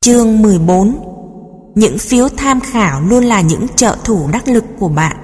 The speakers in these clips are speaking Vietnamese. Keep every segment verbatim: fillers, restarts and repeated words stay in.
Chương mười bốn. Những phiếu tham khảo luôn là những trợ thủ đắc lực của bạn.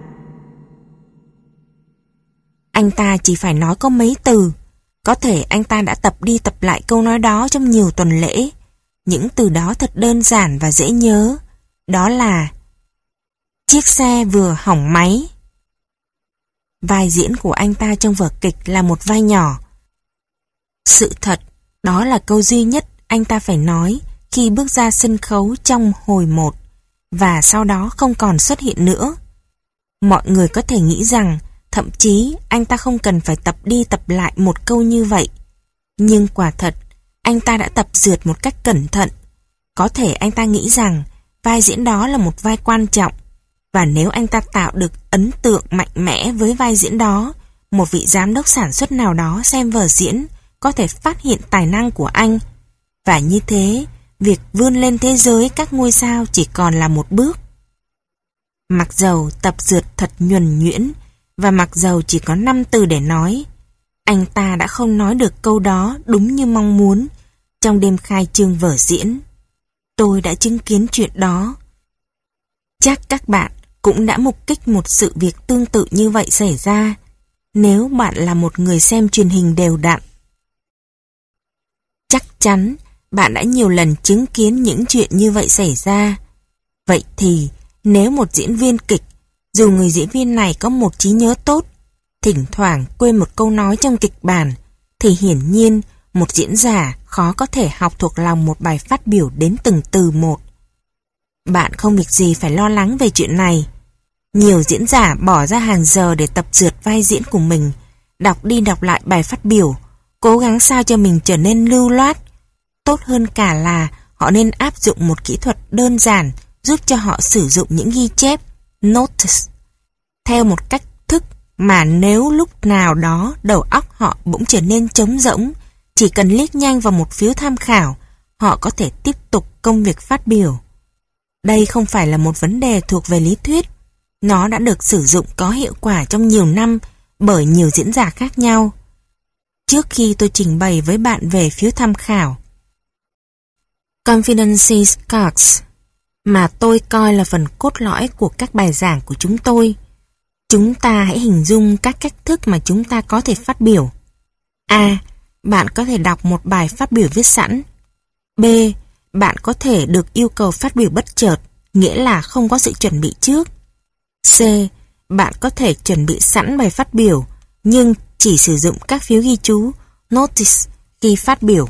Anh ta chỉ phải nói có mấy từ. Có thể anh ta đã tập đi tập lại câu nói đó trong nhiều tuần lễ. Những từ đó thật đơn giản và dễ nhớ. Đó là: chiếc xe vừa hỏng máy. Vai diễn của anh ta trong vở kịch là một vai nhỏ. Sự thật, đó là câu duy nhất anh ta phải nói khi bước ra sân khấu trong hồi một, và sau đó không còn xuất hiện nữa. Mọi người có thể nghĩ rằng thậm chí anh ta không cần phải tập đi tập lại một câu như vậy. Nhưng quả thật, anh ta đã tập dượt một cách cẩn thận. Có thể anh ta nghĩ rằng vai diễn đó là một vai quan trọng, và nếu anh ta tạo được ấn tượng mạnh mẽ với vai diễn đó, một vị giám đốc sản xuất nào đó xem vở diễn có thể phát hiện tài năng của anh. Và như thế, việc vươn lên thế giới các ngôi sao chỉ còn là một bước. Mặc dầu tập dượt thật nhuần nhuyễn, và mặc dầu chỉ có năm từ để nói, anh ta đã không nói được câu đó đúng như mong muốn trong đêm khai trương vở diễn. Tôi đã chứng kiến chuyện đó. Chắc các bạn cũng đã mục kích một sự việc tương tự như vậy xảy ra, nếu bạn là một người xem truyền hình đều đặn. Chắc chắn bạn đã nhiều lần chứng kiến những chuyện như vậy xảy ra. Vậy thì, nếu một diễn viên kịch, dù người diễn viên này có một trí nhớ tốt, thỉnh thoảng quên một câu nói trong kịch bản, thì hiển nhiên một diễn giả khó có thể học thuộc lòng một bài phát biểu đến từng từ một. Bạn không việc gì phải lo lắng về chuyện này. Nhiều diễn giả bỏ ra hàng giờ để tập dượt vai diễn của mình, đọc đi đọc lại bài phát biểu, cố gắng sao cho mình trở nên lưu loát. Tốt hơn cả là họ nên áp dụng một kỹ thuật đơn giản giúp cho họ sử dụng những ghi chép, notes, theo một cách thức mà nếu lúc nào đó đầu óc họ bỗng trở nên trống rỗng, chỉ cần liếc nhanh vào một phiếu tham khảo, họ có thể tiếp tục công việc phát biểu. Đây không phải là một vấn đề thuộc về lý thuyết. Nó đã được sử dụng có hiệu quả trong nhiều năm bởi nhiều diễn giả khác nhau. Trước khi tôi trình bày với bạn về phiếu tham khảo Competency Cards, mà tôi coi là phần cốt lõi của các bài giảng của chúng tôi, chúng ta hãy hình dung các cách thức mà chúng ta có thể phát biểu. A. Bạn có thể đọc một bài phát biểu viết sẵn. B. Bạn có thể được yêu cầu phát biểu bất chợt, nghĩa là không có sự chuẩn bị trước. C. Bạn có thể chuẩn bị sẵn bài phát biểu, nhưng chỉ sử dụng các phiếu ghi chú, notice, khi phát biểu.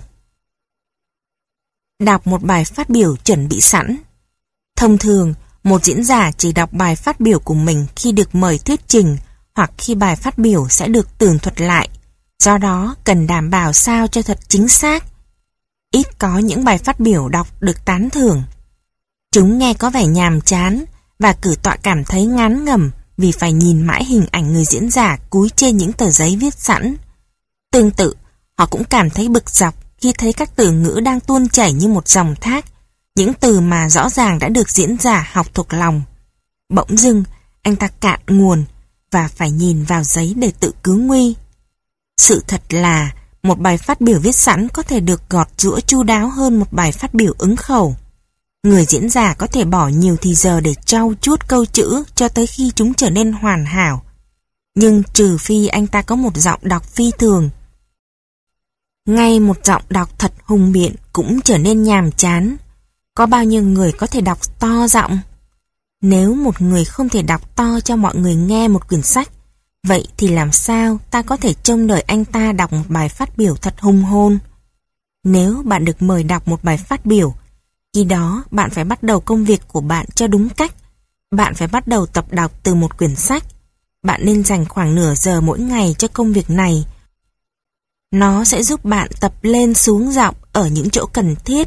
Đọc một bài phát biểu chuẩn bị sẵn. Thông thường, một diễn giả chỉ đọc bài phát biểu của mình khi được mời thuyết trình hoặc khi bài phát biểu sẽ được tường thuật lại. Do đó, cần đảm bảo sao cho thật chính xác. Ít có những bài phát biểu đọc được tán thưởng. Chúng nghe có vẻ nhàm chán và cử tọa cảm thấy ngán ngẩm vì phải nhìn mãi hình ảnh người diễn giả cúi trên những tờ giấy viết sẵn. Tương tự, họ cũng cảm thấy bực dọc khi thấy các từ ngữ đang tuôn chảy như một dòng thác, những từ mà rõ ràng đã được diễn giả học thuộc lòng. Bỗng dưng, anh ta cạn nguồn và phải nhìn vào giấy để tự cứu nguy. Sự thật là một bài phát biểu viết sẵn có thể được gọt giũa chu đáo hơn một bài phát biểu ứng khẩu. Người diễn giả có thể bỏ nhiều thì giờ để trau chuốt câu chữ cho tới khi chúng trở nên hoàn hảo. Nhưng trừ phi anh ta có một giọng đọc phi thường. Ngay một giọng đọc thật hùng biện cũng trở nên nhàm chán. Có bao nhiêu người có thể đọc to giọng? Nếu một người không thể đọc to cho mọi người nghe một quyển sách, vậy thì làm sao ta có thể trông đợi anh ta đọc một bài phát biểu thật hùng hồn? Nếu bạn được mời đọc một bài phát biểu, khi đó bạn phải bắt đầu công việc của bạn cho đúng cách. Bạn phải bắt đầu tập đọc từ một quyển sách. Bạn nên dành khoảng nửa giờ mỗi ngày cho công việc này. Nó sẽ giúp bạn tập lên xuống giọng ở những chỗ cần thiết.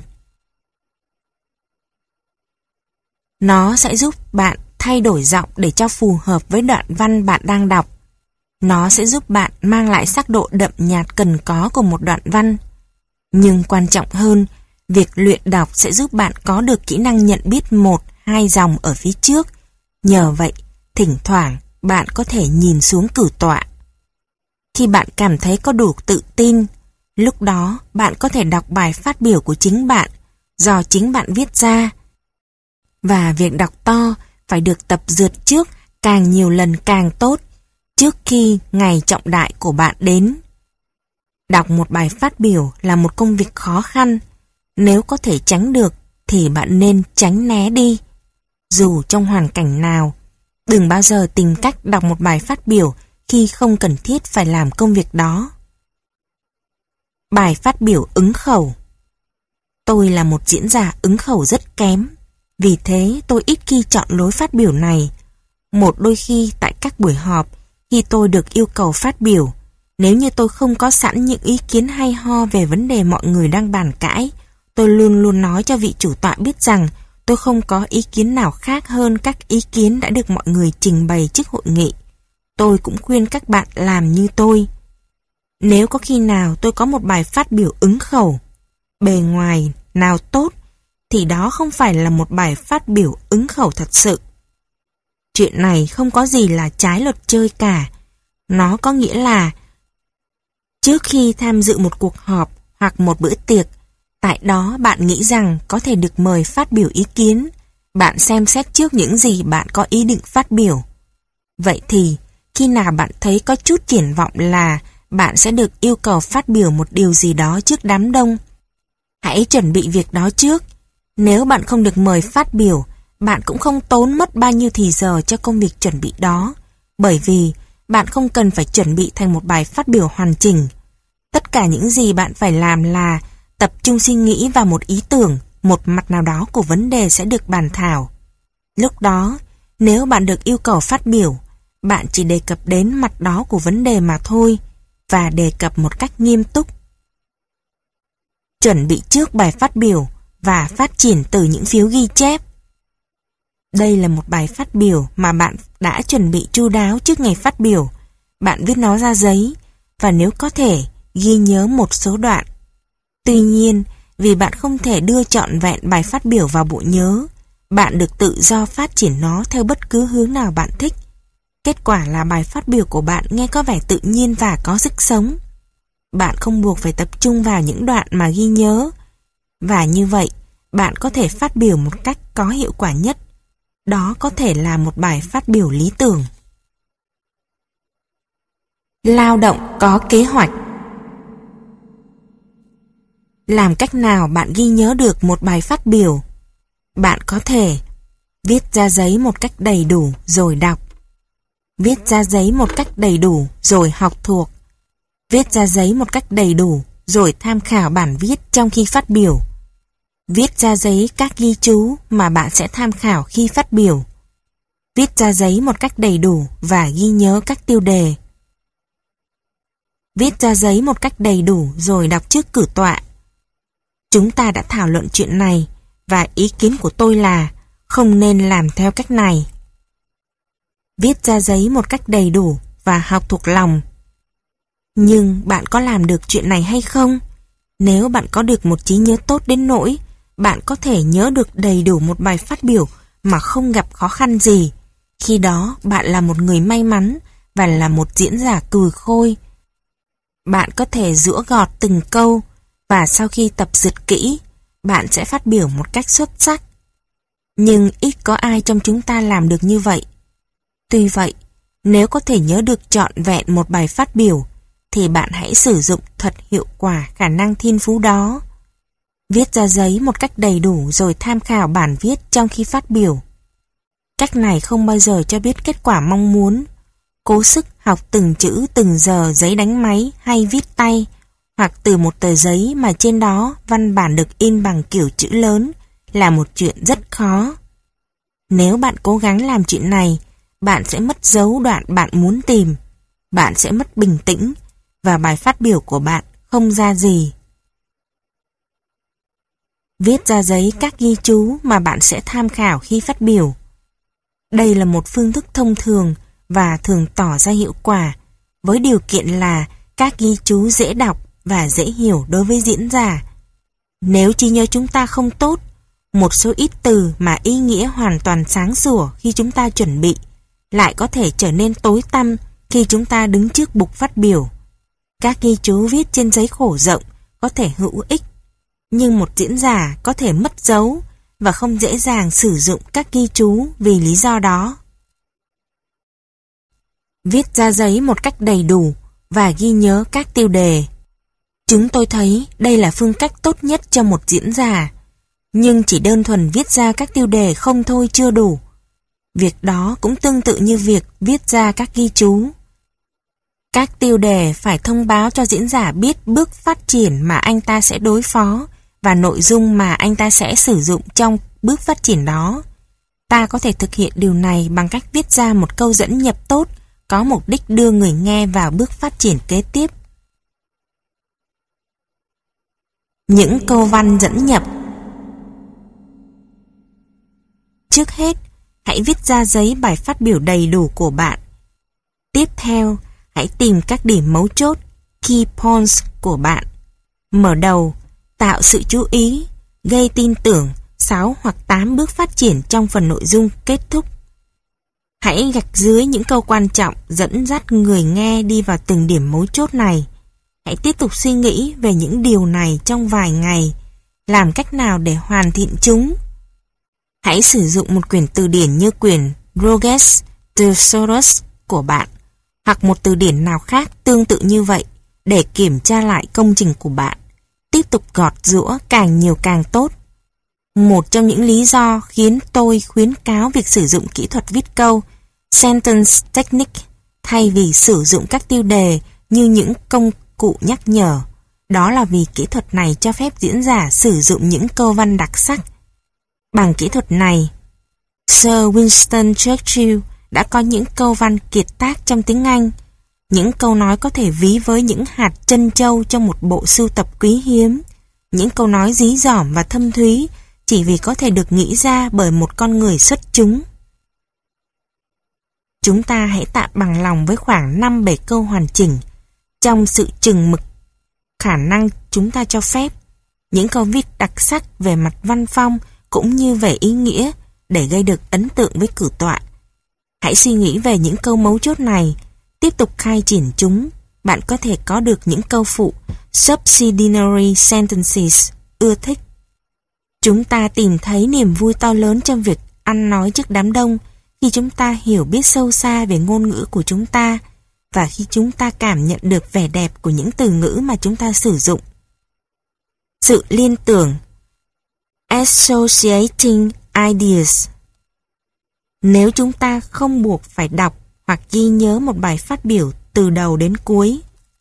Nó sẽ giúp bạn thay đổi giọng để cho phù hợp với đoạn văn bạn đang đọc. Nó sẽ giúp bạn mang lại sắc độ đậm nhạt cần có của một đoạn văn. Nhưng quan trọng hơn, việc luyện đọc sẽ giúp bạn có được kỹ năng nhận biết một, hai dòng ở phía trước. Nhờ vậy, thỉnh thoảng bạn có thể nhìn xuống cử tọa. Khi bạn cảm thấy có đủ tự tin, lúc đó bạn có thể đọc bài phát biểu của chính bạn, do chính bạn viết ra. Và việc đọc to phải được tập dượt trước càng nhiều lần càng tốt, trước khi ngày trọng đại của bạn đến. Đọc một bài phát biểu là một công việc khó khăn. Nếu có thể tránh được thì bạn nên tránh né đi. Dù trong hoàn cảnh nào, đừng bao giờ tìm cách đọc một bài phát biểu khi không cần thiết phải làm công việc đó. Bài phát biểu ứng khẩu. Tôi là một diễn giả ứng khẩu rất kém, vì thế tôi ít khi chọn lối phát biểu này. Một đôi khi tại các buổi họp, khi tôi được yêu cầu phát biểu, nếu như tôi không có sẵn những ý kiến hay ho về vấn đề mọi người đang bàn cãi, tôi luôn luôn nói cho vị chủ tọa biết rằng tôi không có ý kiến nào khác hơn các ý kiến đã được mọi người trình bày trước hội nghị. Tôi cũng khuyên các bạn làm như tôi. Nếu có khi nào tôi có một bài phát biểu ứng khẩu, bề ngoài nào tốt, thì đó không phải là một bài phát biểu ứng khẩu thật sự. Chuyện này không có gì là trái luật chơi cả. Nó có nghĩa là trước khi tham dự một cuộc họp hoặc một bữa tiệc, tại đó bạn nghĩ rằng có thể được mời phát biểu ý kiến, bạn xem xét trước những gì bạn có ý định phát biểu. Vậy thì, khi nào bạn thấy có chút triển vọng là bạn sẽ được yêu cầu phát biểu một điều gì đó trước đám đông, hãy chuẩn bị việc đó trước. Nếu bạn không được mời phát biểu, bạn cũng không tốn mất bao nhiêu thì giờ cho công việc chuẩn bị đó, bởi vì bạn không cần phải chuẩn bị thành một bài phát biểu hoàn chỉnh. Tất cả những gì bạn phải làm là tập trung suy nghĩ vào một ý tưởng, một mặt nào đó của vấn đề sẽ được bàn thảo. Lúc đó, nếu bạn được yêu cầu phát biểu, bạn chỉ đề cập đến mặt đó của vấn đề mà thôi, và đề cập một cách nghiêm túc. Chuẩn bị trước bài phát biểu và phát triển từ những phiếu ghi chép. Đây là một bài phát biểu mà bạn đã chuẩn bị chu đáo trước ngày phát biểu. Bạn viết nó ra giấy, và nếu có thể, ghi nhớ một số đoạn. Tuy nhiên, vì bạn không thể đưa trọn vẹn bài phát biểu vào bộ nhớ, bạn được tự do phát triển nó theo bất cứ hướng nào bạn thích. Kết quả là bài phát biểu của bạn nghe có vẻ tự nhiên và có sức sống. Bạn không buộc phải tập trung vào những đoạn mà ghi nhớ. Và như vậy, bạn có thể phát biểu một cách có hiệu quả nhất. Đó có thể là một bài phát biểu lý tưởng. Lao động có kế hoạch. Làm cách nào bạn ghi nhớ được một bài phát biểu? Bạn có thể viết ra giấy một cách đầy đủ rồi đọc. Viết ra giấy một cách đầy đủ rồi học thuộc. Viết ra giấy một cách đầy đủ rồi tham khảo bản viết trong khi phát biểu. Viết ra giấy các ghi chú mà bạn sẽ tham khảo khi phát biểu. Viết ra giấy một cách đầy đủ và ghi nhớ các tiêu đề. Viết ra giấy một cách đầy đủ rồi đọc trước cử tọa. Chúng ta đã thảo luận chuyện này và ý kiến của tôi là không nên làm theo cách này. Viết ra giấy một cách đầy đủ và học thuộc lòng. Nhưng bạn có làm được chuyện này hay không? Nếu bạn có được một trí nhớ tốt đến nỗi bạn có thể nhớ được đầy đủ một bài phát biểu mà không gặp khó khăn gì, khi đó bạn là một người may mắn và là một diễn giả cừ khôi. Bạn có thể giũa gọt từng câu, và sau khi tập dượt kỹ, bạn sẽ phát biểu một cách xuất sắc. Nhưng ít có ai trong chúng ta làm được như vậy. Tuy vậy, nếu có thể nhớ được trọn vẹn một bài phát biểu, thì bạn hãy sử dụng thật hiệu quả khả năng thiên phú đó. Viết ra giấy một cách đầy đủ rồi tham khảo bản viết trong khi phát biểu. Cách này không bao giờ cho biết kết quả mong muốn. Cố sức học từng chữ từng giờ giấy đánh máy hay viết tay, hoặc từ một tờ giấy mà trên đó văn bản được in bằng kiểu chữ lớn là một chuyện rất khó. Nếu bạn cố gắng làm chuyện này, bạn sẽ mất dấu đoạn bạn muốn tìm, bạn sẽ mất bình tĩnh, và bài phát biểu của bạn không ra gì. Viết ra giấy các ghi chú mà bạn sẽ tham khảo khi phát biểu. Đây là một phương thức thông thường và thường tỏ ra hiệu quả, với điều kiện là các ghi chú dễ đọc và dễ hiểu đối với diễn giả. Nếu trí nhớ chúng ta không tốt, một số ít từ mà ý nghĩa hoàn toàn sáng sủa khi chúng ta chuẩn bị lại có thể trở nên tối tăm khi chúng ta đứng trước bục phát biểu. Các ghi chú viết trên giấy khổ rộng có thể hữu ích, Nhưng một diễn giả có thể mất dấu và không dễ dàng sử dụng các ghi chú vì lý do đó. Viết ra giấy một cách đầy đủ và ghi nhớ các tiêu đề. Chúng tôi thấy đây là phương cách tốt nhất cho một diễn giả. Nhưng chỉ đơn thuần viết ra các tiêu đề không thôi chưa đủ. Việc đó cũng tương tự như việc viết ra các ghi chú. Các tiêu đề phải thông báo cho diễn giả biết bước phát triển mà anh ta sẽ đối phó và nội dung mà anh ta sẽ sử dụng trong bước phát triển đó. Ta có thể thực hiện điều này bằng cách viết ra một câu dẫn nhập tốt, có mục đích đưa người nghe vào bước phát triển kế tiếp. Những câu văn dẫn nhập. Trước hết, hãy viết ra giấy bài phát biểu đầy đủ của bạn. Tiếp theo, hãy tìm các điểm mấu chốt, key points của bạn. Mở đầu, tạo sự chú ý, gây tin tưởng, sáu hoặc tám bước phát triển trong phần nội dung kết thúc. Hãy gạch dưới những câu quan trọng dẫn dắt người nghe đi vào từng điểm mấu chốt này. Hãy tiếp tục suy nghĩ về những điều này trong vài ngày, làm cách nào để hoàn thiện chúng. Hãy sử dụng một quyển từ điển như quyển Roget's Thesaurus của bạn, hoặc một từ điển nào khác tương tự như vậy, để kiểm tra lại công trình của bạn. Tiếp tục gọt giũa càng nhiều càng tốt. Một trong những lý do khiến tôi khuyến cáo việc sử dụng kỹ thuật viết câu sentence technique thay vì sử dụng các tiêu đề như những công cụ nhắc nhở, đó là vì kỹ thuật này cho phép diễn giả sử dụng những câu văn đặc sắc. Bằng kỹ thuật này, Sir Winston Churchill đã có những câu văn kiệt tác trong tiếng Anh, những câu nói có thể ví với những hạt trân châu trong một bộ sưu tập quý hiếm, những câu nói dí dỏm và thâm thúy chỉ vì có thể được nghĩ ra bởi một con người xuất chúng. Chúng ta hãy tạm bằng lòng với khoảng năm bảy câu hoàn chỉnh, trong sự chừng mực khả năng chúng ta cho phép, những câu viết đặc sắc về mặt văn phong cũng như về ý nghĩa để gây được ấn tượng với cử tọa. Hãy suy nghĩ về những câu mấu chốt này, tiếp tục khai triển chúng, bạn có thể có được những câu phụ subsidiary sentences ưa thích. Chúng ta tìm thấy niềm vui to lớn trong việc ăn nói trước đám đông khi chúng ta hiểu biết sâu xa về ngôn ngữ của chúng ta và khi chúng ta cảm nhận được vẻ đẹp của những từ ngữ mà chúng ta sử dụng. Sự liên tưởng, associating ideas. Nếu chúng ta không buộc phải đọc hoặc ghi nhớ một bài phát biểu từ đầu đến cuối,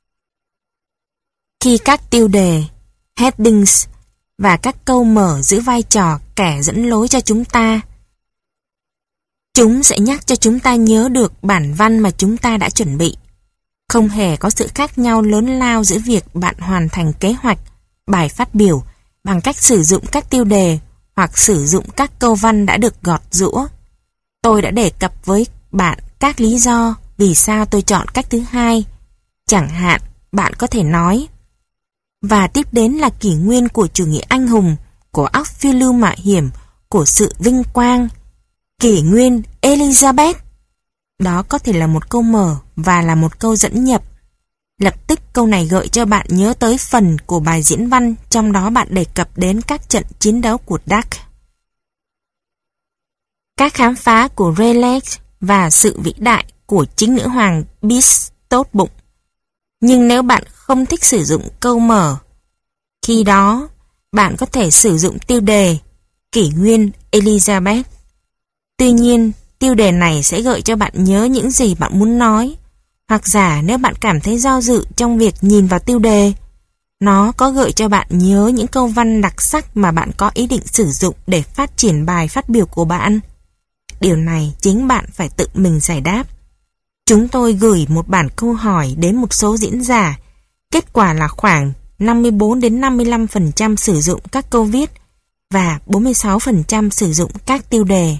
khi các tiêu đề, headings và các câu mở giữ vai trò kẻ dẫn lối cho chúng ta, chúng sẽ nhắc cho chúng ta nhớ được bản văn mà chúng ta đã chuẩn bị. Không hề có sự khác nhau lớn lao giữa việc bạn hoàn thành kế hoạch, bài phát biểu bằng cách sử dụng các tiêu đề hoặc sử dụng các câu văn đã được gọt giũa. Tôi đã đề cập với bạn các lý do vì sao tôi chọn cách thứ hai. Chẳng hạn, bạn có thể nói: và tiếp đến là kỷ nguyên của chủ nghĩa anh hùng, của óc phiêu lưu mạo hiểm, của sự vinh quang. Kỷ nguyên Elizabeth. Đó có thể là một câu mở và là một câu dẫn nhập. Lập tức câu này gợi cho bạn nhớ tới phần của bài diễn văn, trong đó bạn đề cập đến các trận chiến đấu của Dark, các khám phá của Raleigh và sự vĩ đại của chính nữ hoàng Beast tốt bụng. Nhưng nếu bạn không thích sử dụng câu mở, khi đó bạn có thể sử dụng tiêu đề kỷ nguyên Elizabeth. Tuy nhiên, tiêu đề này sẽ gợi cho bạn nhớ những gì bạn muốn nói, hoặc giả nếu bạn cảm thấy do dự trong việc nhìn vào tiêu đề, nó có gợi cho bạn nhớ những câu văn đặc sắc mà bạn có ý định sử dụng để phát triển bài phát biểu của bạn. Điều này chính bạn phải tự mình giải đáp. Chúng tôi gửi một bản câu hỏi đến một số diễn giả. Kết quả là khoảng năm mươi bốn đến năm mươi lăm phần trăm sử dụng các câu viết và bốn mươi sáu phần trăm sử dụng các tiêu đề.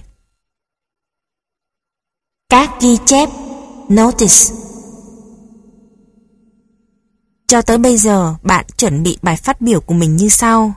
Các ghi chép, notice. Cho tới bây giờ, bạn chuẩn bị bài phát biểu của mình như sau.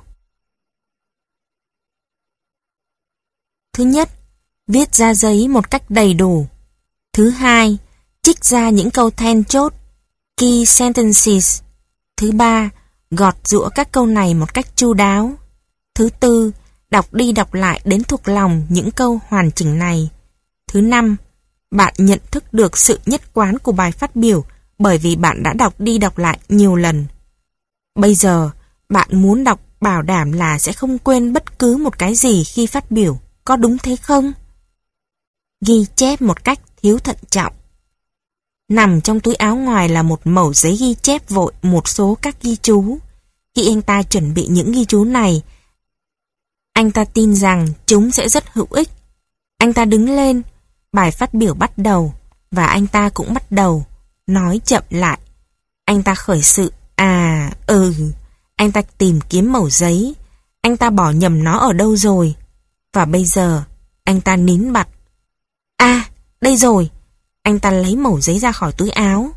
Thứ nhất, viết ra giấy một cách đầy đủ. Thứ hai, trích ra những câu then chốt, key sentences. Thứ ba, gọt giũa các câu này một cách chu đáo. Thứ tư, đọc đi đọc lại đến thuộc lòng những câu hoàn chỉnh này. Thứ năm, bạn nhận thức được sự nhất quán của bài phát biểu bởi vì bạn đã đọc đi đọc lại nhiều lần. Bây giờ, bạn muốn đọc bảo đảm là sẽ không quên bất cứ một cái gì khi phát biểu, có đúng thế không? Ghi chép một cách thiếu thận trọng. Nằm trong túi áo ngoài là một mẩu giấy ghi chép vội một số các ghi chú. Khi anh ta chuẩn bị những ghi chú này, anh ta tin rằng chúng sẽ rất hữu ích. Anh ta đứng lên, bài phát biểu bắt đầu, và anh ta cũng bắt đầu, nói chậm lại. Anh ta khởi sự, à, ừ, anh ta tìm kiếm mẩu giấy, anh ta bỏ nhầm nó ở đâu rồi. Và bây giờ, anh ta nín bặt. À, đây rồi, anh ta lấy mẩu giấy ra khỏi túi áo.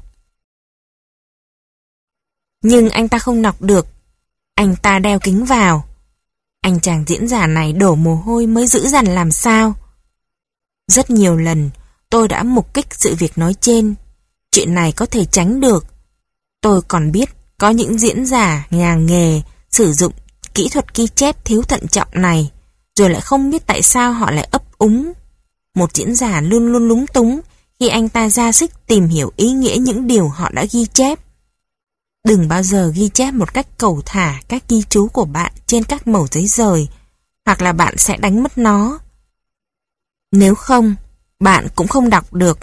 Nhưng anh ta không đọc được, anh ta đeo kính vào. Anh chàng diễn giả này đổ mồ hôi mới dữ dằn làm sao. Rất nhiều lần, tôi đã mục kích sự việc nói trên. Chuyện này có thể tránh được. Tôi còn biết có những diễn giả nhà nghề sử dụng kỹ thuật ghi chép thiếu thận trọng này, rồi lại không biết tại sao họ lại ấp úng. Một diễn giả luôn luôn lúng túng khi anh ta ra sức tìm hiểu ý nghĩa những điều họ đã ghi chép. Đừng bao giờ ghi chép một cách cầu thả các ghi chú của bạn trên các mẩu giấy rời, hoặc là bạn sẽ đánh mất nó. Nếu không, bạn cũng không đọc được.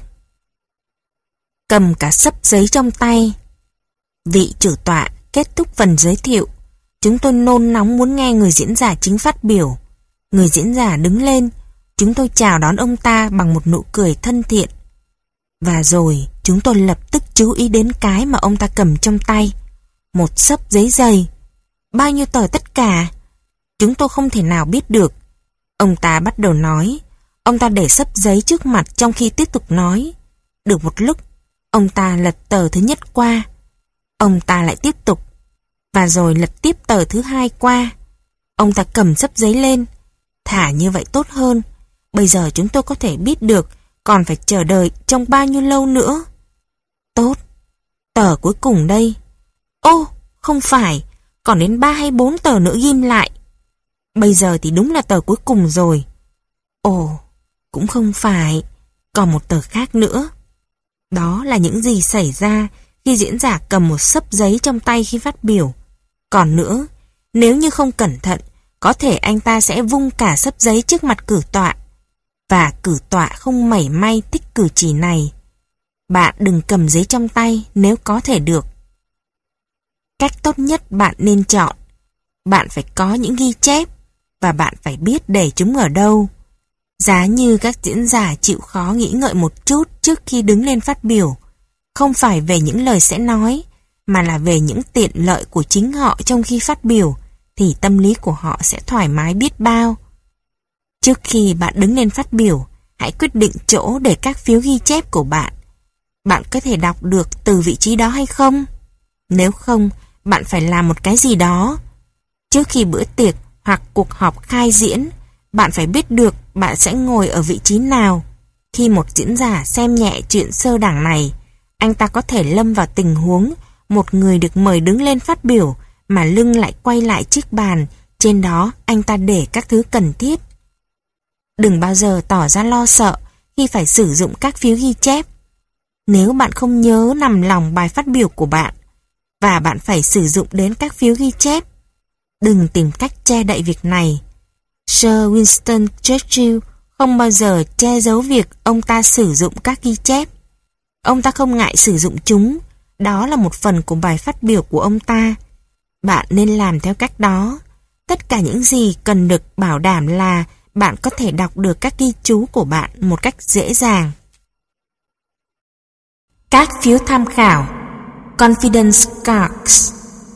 Cầm cả xấp giấy trong tay. Vị chủ tọa kết thúc phần giới thiệu. Chúng tôi nôn nóng muốn nghe người diễn giả chính phát biểu. Người diễn giả đứng lên. Chúng tôi chào đón ông ta bằng một nụ cười thân thiện. Và rồi chúng tôi lập tức chú ý đến cái mà ông ta cầm trong tay. Một xấp giấy dày. Bao nhiêu tờ tất cả? Chúng tôi không thể nào biết được. Ông ta bắt đầu nói. Ông ta để xấp giấy trước mặt trong khi tiếp tục nói. Được một lúc, ông ta lật tờ thứ nhất qua. Ông ta lại tiếp tục. Và rồi lật tiếp tờ thứ hai qua. Ông ta cầm xấp giấy lên. Thả như vậy tốt hơn. Bây giờ chúng tôi có thể biết được còn phải chờ đợi trong bao nhiêu lâu nữa. Tốt. Tờ cuối cùng đây. Ô, không phải. Còn đến ba hay bốn tờ nữa ghim lại. Bây giờ thì đúng là tờ cuối cùng rồi. Ồ, cũng không phải. Còn một tờ khác nữa. Đó là những gì xảy ra khi diễn giả cầm một xấp giấy trong tay khi phát biểu. Còn nữa, nếu như không cẩn thận, có thể anh ta sẽ vung cả xấp giấy trước mặt cử tọa. Và cử tọa không mảy may thích cử chỉ này. Bạn đừng cầm giấy trong tay nếu có thể được. Cách tốt nhất bạn nên chọn. Bạn phải có những ghi chép và bạn phải biết để chúng ở đâu. Giá như các diễn giả chịu khó nghĩ ngợi một chút trước khi đứng lên phát biểu, không phải về những lời sẽ nói, mà là về những tiện lợi của chính họ trong khi phát biểu, thì tâm lý của họ sẽ thoải mái biết bao. Trước khi bạn đứng lên phát biểu, hãy quyết định chỗ để các phiếu ghi chép của bạn. Bạn có thể đọc được từ vị trí đó hay không? Nếu không, bạn phải làm một cái gì đó. Trước khi bữa tiệc hoặc cuộc họp khai diễn, bạn phải biết được bạn sẽ ngồi ở vị trí nào. Khi một diễn giả xem nhẹ chuyện sơ đẳng này, anh ta có thể lâm vào tình huống một người được mời đứng lên phát biểu mà lưng lại quay lại chiếc bàn, trên đó anh ta để các thứ cần thiết. Đừng bao giờ tỏ ra lo sợ khi phải sử dụng các phiếu ghi chép. Nếu bạn không nhớ nằm lòng bài phát biểu của bạn, và bạn phải sử dụng đến các phiếu ghi chép, đừng tìm cách che đậy việc này. Sir Winston Churchill không bao giờ che giấu việc ông ta sử dụng các ghi chép. Ông ta không ngại sử dụng chúng, đó là một phần của bài phát biểu của ông ta. Bạn nên làm theo cách đó. Tất cả những gì cần được bảo đảm là bạn có thể đọc được các ghi chú của bạn một cách dễ dàng. Các phiếu tham khảo Confidence Cards.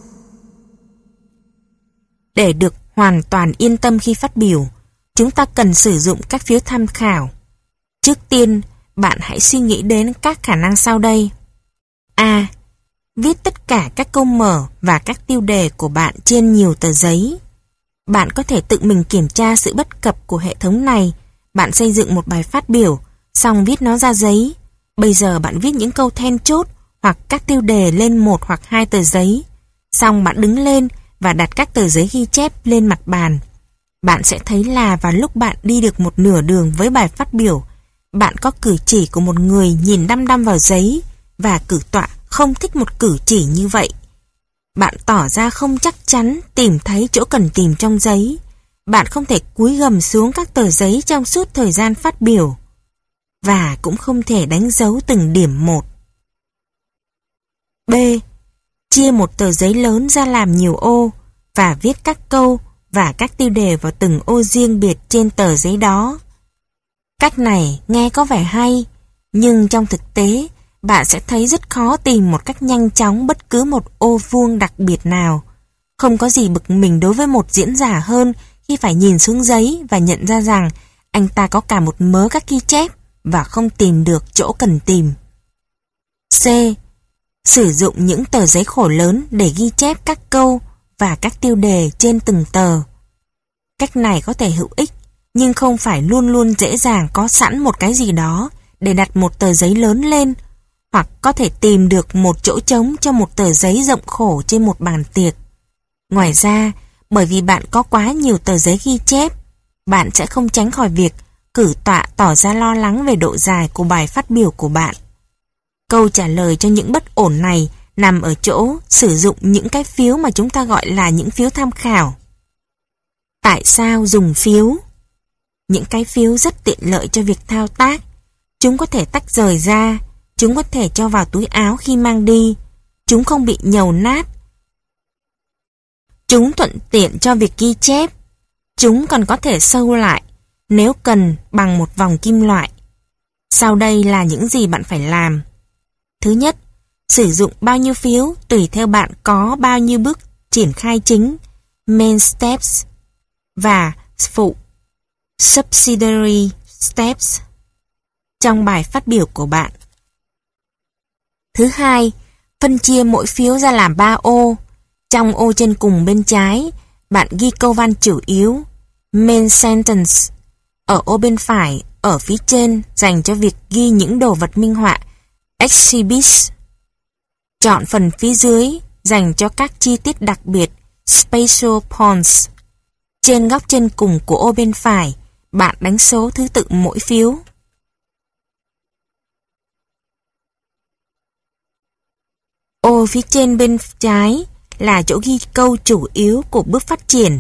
Để được hoàn toàn yên tâm khi phát biểu, chúng ta cần sử dụng các phiếu tham khảo. Trước tiên, bạn hãy suy nghĩ đến các khả năng sau đây. A. Viết tất cả các câu mở và các tiêu đề của bạn trên nhiều tờ giấy. Bạn có thể tự mình kiểm tra sự bất cập của hệ thống này. Bạn xây dựng một bài phát biểu, xong viết nó ra giấy. Bây giờ bạn viết những câu then chốt hoặc các tiêu đề lên một hoặc hai tờ giấy. Xong bạn đứng lên và đặt các tờ giấy ghi chép lên mặt bàn. Bạn sẽ thấy là vào lúc bạn đi được một nửa đường với bài phát biểu, bạn có cử chỉ của một người nhìn đăm đăm vào giấy và cử tọa không thích một cử chỉ như vậy. Bạn tỏ ra không chắc chắn tìm thấy chỗ cần tìm trong giấy. Bạn không thể cúi gầm xuống các tờ giấy trong suốt thời gian phát biểu. Và cũng không thể đánh dấu từng điểm một. B. Chia một tờ giấy lớn ra làm nhiều ô và viết các câu và các tiêu đề vào từng ô riêng biệt trên tờ giấy đó. Cách này nghe có vẻ hay, nhưng trong thực tế, bạn sẽ thấy rất khó tìm một cách nhanh chóng bất cứ một ô vuông đặc biệt nào. Không có gì bực mình đối với một diễn giả hơn khi phải nhìn xuống giấy và nhận ra rằng anh ta có cả một mớ các ghi chép và không tìm được chỗ cần tìm. C. Sử dụng những tờ giấy khổ lớn để ghi chép các câu và các tiêu đề trên từng tờ. Cách này có thể hữu ích, nhưng không phải luôn luôn dễ dàng có sẵn một cái gì đó để đặt một tờ giấy lớn lên, hoặc có thể tìm được một chỗ trống cho một tờ giấy rộng khổ trên một bàn tiệc. Ngoài ra, bởi vì bạn có quá nhiều tờ giấy ghi chép, bạn sẽ không tránh khỏi việc cử tọa tỏ ra lo lắng về độ dài của bài phát biểu của bạn. Câu trả lời cho những bất ổn này nằm ở chỗ sử dụng những cái phiếu mà chúng ta gọi là những phiếu tham khảo. Tại sao dùng phiếu? Những cái phiếu rất tiện lợi cho việc thao tác. Chúng có thể tách rời ra, chúng có thể cho vào túi áo khi mang đi, chúng không bị nhầu nát. Chúng thuận tiện cho việc ghi chép. Chúng còn có thể sâu lại, nếu cần, bằng một vòng kim loại. Sau đây là những gì bạn phải làm. Thứ nhất, sử dụng bao nhiêu phiếu tùy theo bạn có bao nhiêu bước triển khai chính, main steps, và phụ, subsidiary steps, trong bài phát biểu của bạn. Thứ hai, phân chia mỗi phiếu ra làm ba ô. Trong ô trên cùng bên trái, bạn ghi câu văn chủ yếu, main sentence. Ở ô bên phải, ở phía trên, dành cho việc ghi những đồ vật minh họa, exhibits. Chọn phần phía dưới, dành cho các chi tiết đặc biệt, special points. Trên góc trên cùng của ô bên phải, bạn đánh số thứ tự mỗi phiếu. Ô phía trên bên trái là chỗ ghi câu chủ yếu của bước phát triển.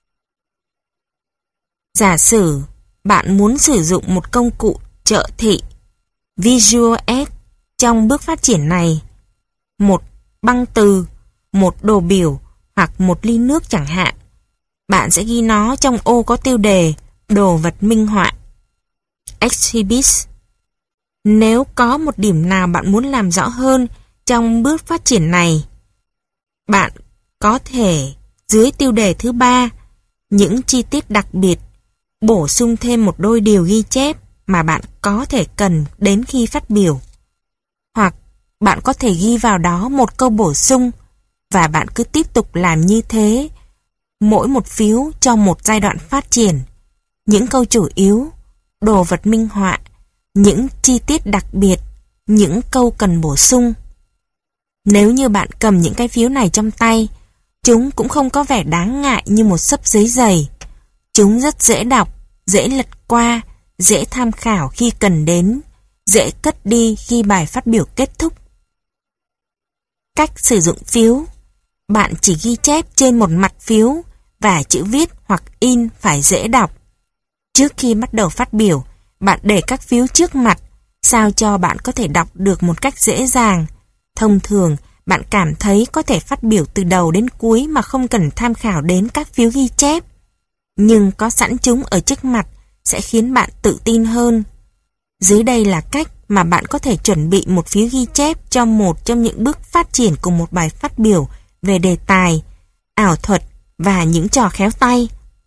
Giả sử bạn muốn sử dụng một công cụ trợ thị, visual aid, trong bước phát triển này, một băng từ, một đồ biểu hoặc một ly nước chẳng hạn. Bạn sẽ ghi nó trong ô có tiêu đề đồ vật minh họa, exhibits. Nếu có một điểm nào bạn muốn làm rõ hơn trong bước phát triển này, bạn có thể dưới tiêu đề thứ ba, những chi tiết đặc biệt, bổ sung thêm một đôi điều ghi chép mà bạn có thể cần đến khi phát biểu. Hoặc bạn có thể ghi vào đó một câu bổ sung và bạn cứ tiếp tục làm như thế, mỗi một phiếu cho một giai đoạn phát triển. Những câu chủ yếu, đồ vật minh họa, những chi tiết đặc biệt, những câu cần bổ sung. Nếu như bạn cầm những cái phiếu này trong tay, chúng cũng không có vẻ đáng ngại như một xấp giấy dày. Chúng rất dễ đọc, dễ lật qua, dễ tham khảo khi cần đến, dễ cất đi khi bài phát biểu kết thúc. Cách sử dụng phiếu. Bạn chỉ ghi chép trên một mặt phiếu và chữ viết hoặc in phải dễ đọc. Trước khi bắt đầu phát biểu, bạn để các phiếu trước mặt, sao cho bạn có thể đọc được một cách dễ dàng. Thông thường, bạn cảm thấy có thể phát biểu từ đầu đến cuối mà không cần tham khảo đến các phiếu ghi chép. Nhưng có sẵn chúng ở trước mặt sẽ khiến bạn tự tin hơn. Dưới đây là cách mà bạn có thể chuẩn bị một phiếu ghi chép cho một trong những bước phát triển của một bài phát biểu về đề tài, ảo thuật và những trò khéo tay.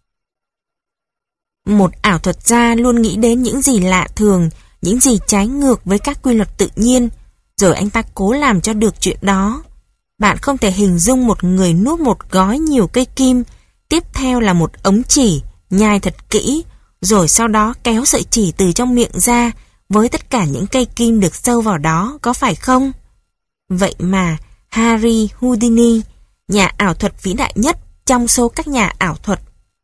Một ảo thuật gia luôn nghĩ đến những gì lạ thường, những gì trái ngược với các quy luật tự nhiên, rồi anh ta cố làm cho được chuyện đó. Bạn không thể hình dung một người nuốt một gói nhiều cây kim, tiếp theo là một ống chỉ, nhai thật kỹ, rồi sau đó kéo sợi chỉ từ trong miệng ra với tất cả những cây kim được sâu vào đó, có phải không? Vậy mà Harry Houdini, nhà ảo thuật vĩ đại nhất trong số các nhà ảo thuật,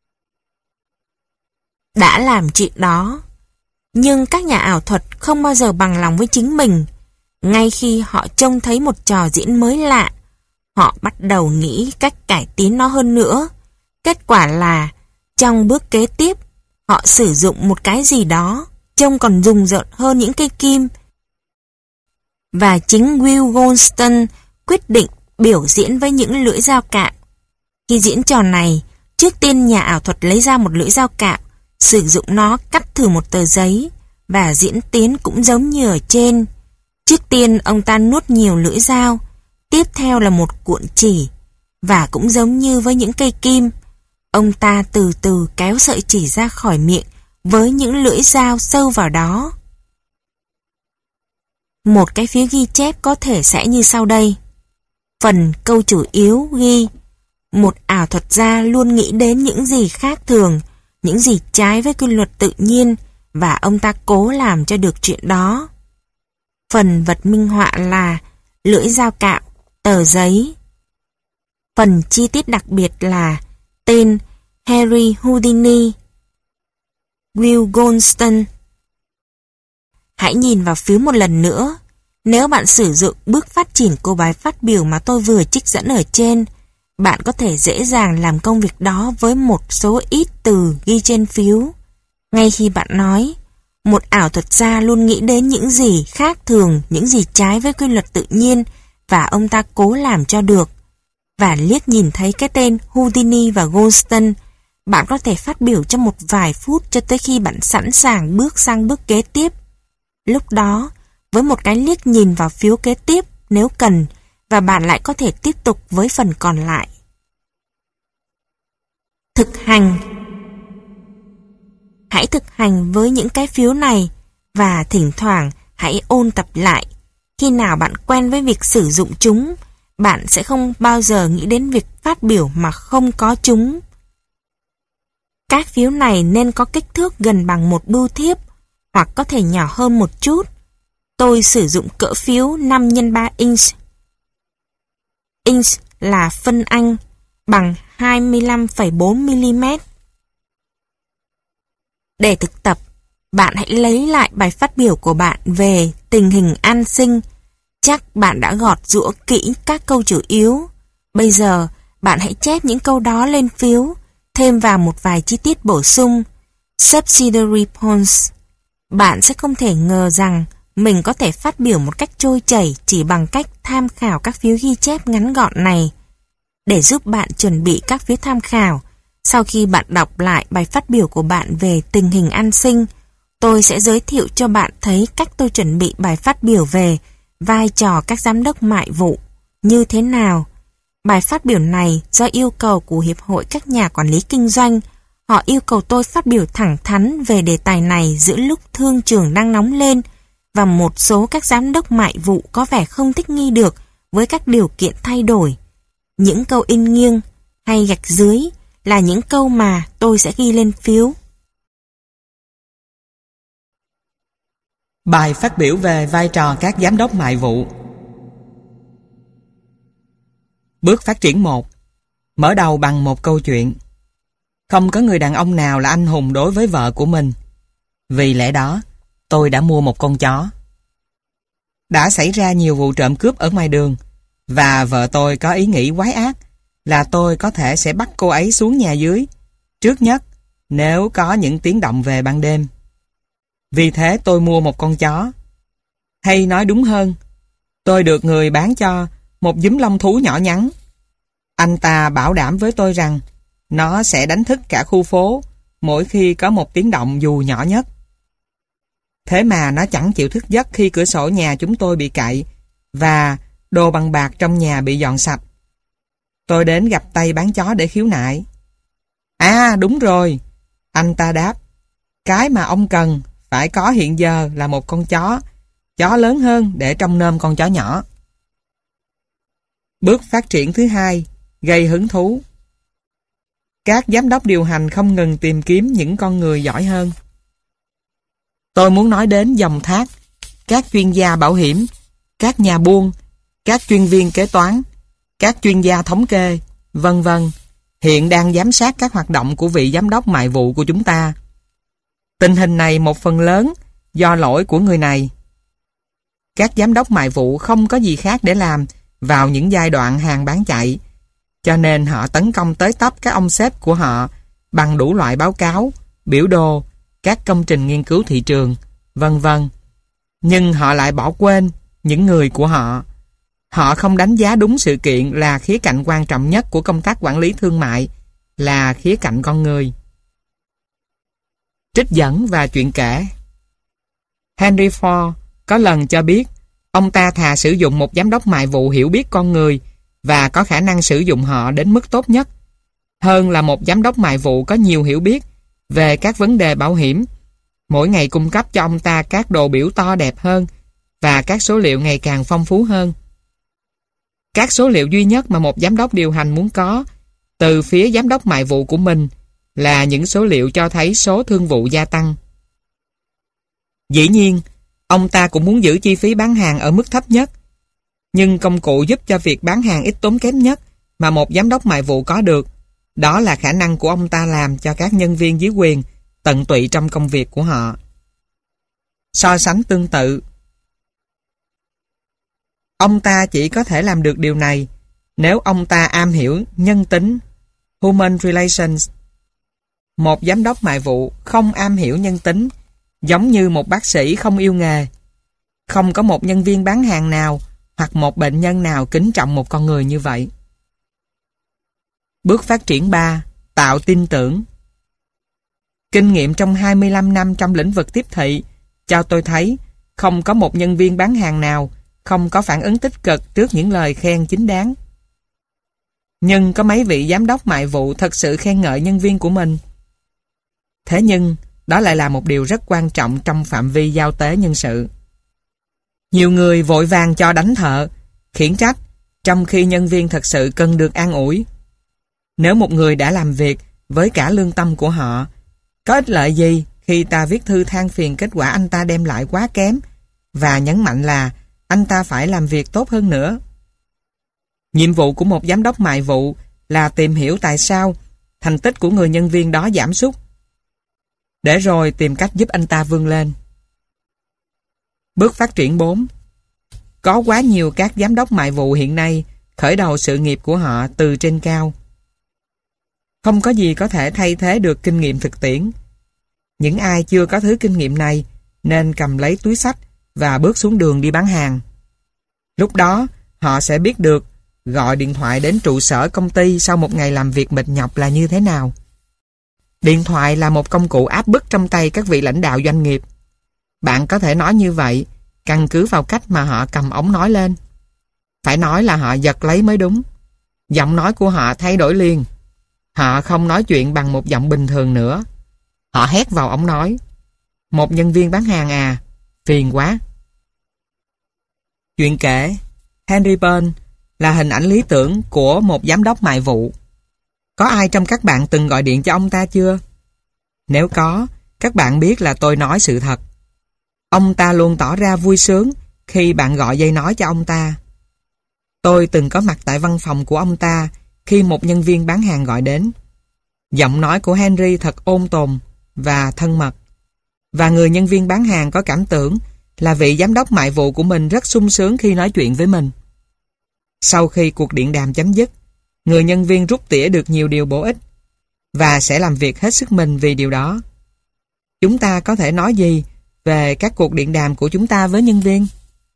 đã làm chuyện đó. Nhưng các nhà ảo thuật không bao giờ bằng lòng với chính mình. Ngay khi họ trông thấy một trò diễn mới lạ, họ bắt đầu nghĩ cách cải tiến nó hơn nữa. Kết quả là, trong bước kế tiếp, họ sử dụng một cái gì đó trông còn rùng rợn hơn những cây kim. Và chính Will Goldstein quyết định biểu diễn với những lưỡi dao cạo. Khi diễn trò này, trước tiên nhà ảo thuật lấy ra một lưỡi dao cạo, sử dụng nó cắt thử một tờ giấy, và diễn tiến cũng giống như ở trên. Trước tiên ông ta nuốt nhiều lưỡi dao, tiếp theo là một cuộn chỉ, và cũng giống như với những cây kim, ông ta từ từ kéo sợi chỉ ra khỏi miệng với những lưỡi dao sâu vào đó. Một cái phiếu ghi chép có thể sẽ như sau đây. Phần câu chủ yếu ghi: một ảo thuật gia luôn nghĩ đến những gì khác thường, những gì trái với quy luật tự nhiên, và ông ta cố làm cho được chuyện đó. Phần vật minh họa là lưỡi dao cạo, tờ giấy. Phần chi tiết đặc biệt là tên Harry Houdini, Will Goldstein. Hãy nhìn vào phiếu một lần nữa. Nếu bạn sử dụng bước phát triển của bài phát biểu mà tôi vừa trích dẫn ở trên, bạn có thể dễ dàng làm công việc đó với một số ít từ ghi trên phiếu. Ngay khi bạn nói, một ảo thuật gia luôn nghĩ đến những gì khác thường, những gì trái với quy luật tự nhiên, và ông ta cố làm cho được, và liếc nhìn thấy cái tên Houdini và Goldstein, bạn có thể phát biểu trong một vài phút cho tới khi bạn sẵn sàng bước sang bước kế tiếp. Lúc đó, với một cái liếc nhìn vào phiếu kế tiếp nếu cần, và bạn lại có thể tiếp tục với phần còn lại. Thực hành. Hãy thực hành với những cái phiếu này, và thỉnh thoảng hãy ôn tập lại. Khi nào bạn quen với việc sử dụng chúng, bạn sẽ không bao giờ nghĩ đến việc phát biểu mà không có chúng. Các phiếu này nên có kích thước gần bằng một bưu thiếp, hoặc có thể nhỏ hơn một chút. Tôi sử dụng cỡ phiếu năm nhân ba inch. Inch là phân Anh, bằng hai mươi lăm phẩy bốn mi-li-mét. Để thực tập, bạn hãy lấy lại bài phát biểu của bạn về tình hình an sinh. Chắc bạn đã gọt giũa kỹ các câu chủ yếu. Bây giờ, bạn hãy chép những câu đó lên phiếu, thêm vào một vài chi tiết bổ sung. Subsidiary points. Bạn sẽ không thể ngờ rằng mình có thể phát biểu một cách trôi chảy chỉ bằng cách tham khảo các phiếu ghi chép ngắn gọn này. Để giúp bạn chuẩn bị các phiếu tham khảo, sau khi bạn đọc lại bài phát biểu của bạn về tình hình an sinh, tôi sẽ giới thiệu cho bạn thấy cách tôi chuẩn bị bài phát biểu về vai trò các giám đốc mại vụ như thế nào. Bài phát biểu này do yêu cầu của Hiệp hội các nhà quản lý kinh doanh. Họ yêu cầu tôi phát biểu thẳng thắn về đề tài này giữa lúc thương trường đang nóng lên, và một số các giám đốc mại vụ có vẻ không thích nghi được với các điều kiện thay đổi. Những câu in nghiêng hay gạch dưới là những câu mà tôi sẽ ghi lên phiếu. Bài phát biểu về vai trò các giám đốc mại vụ. Bước phát triển một. Mở đầu bằng một câu chuyện. Không có người đàn ông nào là anh hùng đối với vợ của mình. Vì lẽ đó, tôi đã mua một con chó. Đã xảy ra nhiều vụ trộm cướp ở ngoài đường, và vợ tôi có ý nghĩ quái ác là tôi có thể sẽ bắt cô ấy xuống nhà dưới, trước nhất nếu có những tiếng động về ban đêm. Vì thế tôi mua một con chó. Hay nói đúng hơn, tôi được người bán cho một giúm lông thú nhỏ nhắn. Anh ta bảo đảm với tôi rằng nó sẽ đánh thức cả khu phố mỗi khi có một tiếng động dù nhỏ nhất. Thế mà nó chẳng chịu thức giấc khi cửa sổ nhà chúng tôi bị cậy và đồ bằng bạc trong nhà bị dọn sạch. Tôi đến gặp tay bán chó để khiếu nại. À đúng rồi, anh ta đáp, cái mà ông cần phải có hiện giờ là một con chó, chó lớn hơn để trông nom con chó nhỏ. Bước phát triển thứ hai, gây hứng thú. Các giám đốc điều hành không ngừng tìm kiếm những con người giỏi hơn. Tôi muốn nói đến dòng thác, các chuyên gia bảo hiểm, các nhà buôn, các chuyên viên kế toán, các chuyên gia thống kê, vân vân hiện đang giám sát các hoạt động của vị giám đốc mại vụ của chúng ta. Tình hình này một phần lớn do lỗi của người này. Các giám đốc mại vụ không có gì khác để làm vào những giai đoạn hàng bán chạy, cho nên họ tấn công tới tấp các ông sếp của họ bằng đủ loại báo cáo, biểu đồ, các công trình nghiên cứu thị trường, vân vân. Nhưng họ lại bỏ quên những người của họ. Họ không đánh giá đúng sự kiện là khía cạnh quan trọng nhất của công tác quản lý thương mại, là khía cạnh con người. Trích dẫn và chuyện kể. Henry Ford có lần cho biết ông ta thà sử dụng một giám đốc mại vụ hiểu biết con người và có khả năng sử dụng họ đến mức tốt nhất, hơn là một giám đốc mại vụ có nhiều hiểu biết về các vấn đề bảo hiểm, mỗi ngày cung cấp cho ông ta các đồ biểu to đẹp hơn và các số liệu ngày càng phong phú hơn. Các số liệu duy nhất mà một giám đốc điều hành muốn có từ phía giám đốc mại vụ của mình là những số liệu cho thấy số thương vụ gia tăng. Dĩ nhiên, ông ta cũng muốn giữ chi phí bán hàng ở mức thấp nhất, nhưng công cụ giúp cho việc bán hàng ít tốn kém nhất mà một giám đốc mại vụ có được, đó là khả năng của ông ta làm cho các nhân viên dưới quyền tận tụy trong công việc của họ. So sánh tương tự, ông ta chỉ có thể làm được điều này nếu ông ta am hiểu nhân tính, human relations. Một giám đốc mại vụ không am hiểu nhân tính, giống như một bác sĩ không yêu nghề. Không có một nhân viên bán hàng nào hoặc một bệnh nhân nào kính trọng một con người như vậy. Bước phát triển ba. Tạo tin tưởng. Kinh nghiệm trong hai mươi lăm năm trong lĩnh vực tiếp thị cho tôi thấy không có một nhân viên bán hàng nào không có phản ứng tích cực trước những lời khen chính đáng. Nhưng có mấy vị giám đốc mại vụ thật sự khen ngợi nhân viên của mình. Thế nhưng, đó lại là một điều rất quan trọng trong phạm vi giao tế nhân sự. Nhiều người vội vàng cho đánh thợ, khiển trách, trong khi nhân viên thật sự cần được an ủi. Nếu một người đã làm việc với cả lương tâm của họ, có ích lợi gì khi ta viết thư than phiền kết quả anh ta đem lại quá kém và nhấn mạnh là anh ta phải làm việc tốt hơn nữa. Nhiệm vụ của một giám đốc mại vụ là tìm hiểu tại sao thành tích của người nhân viên đó giảm sút, để rồi tìm cách giúp anh ta vươn lên. Bước phát triển bốn. Có quá nhiều các giám đốc mại vụ hiện nay khởi đầu sự nghiệp của họ từ trên cao. Không có gì có thể thay thế được kinh nghiệm thực tiễn. Những ai chưa có thứ kinh nghiệm này nên cầm lấy túi xách và bước xuống đường đi bán hàng. Lúc đó, họ sẽ biết được gọi điện thoại đến trụ sở công ty sau một ngày làm việc mệt nhọc là như thế nào. Điện thoại là một công cụ áp bức trong tay các vị lãnh đạo doanh nghiệp. Bạn có thể nói như vậy, căn cứ vào cách mà họ cầm ống nói lên. Phải nói là họ giật lấy mới đúng. Giọng nói của họ thay đổi liền. Họ không nói chuyện bằng một giọng bình thường nữa. Họ hét vào ống nói: "Một nhân viên bán hàng à, phiền quá." Chuyện kể, Henry Byrne là hình ảnh lý tưởng của một giám đốc mại vụ. Có ai trong các bạn từng gọi điện cho ông ta chưa? Nếu có, các bạn biết là tôi nói sự thật. Ông ta luôn tỏ ra vui sướng khi bạn gọi dây nói cho ông ta. Tôi từng có mặt tại văn phòng của ông ta khi một nhân viên bán hàng gọi đến. Giọng nói của Henry thật ôn tồn và thân mật, và người nhân viên bán hàng có cảm tưởng là vị giám đốc mại vụ của mình rất sung sướng khi nói chuyện với mình. Sau khi cuộc điện đàm chấm dứt, người nhân viên rút tỉa được nhiều điều bổ ích và sẽ làm việc hết sức mình vì điều đó. Chúng ta có thể nói gì về các cuộc điện đàm của chúng ta với nhân viên?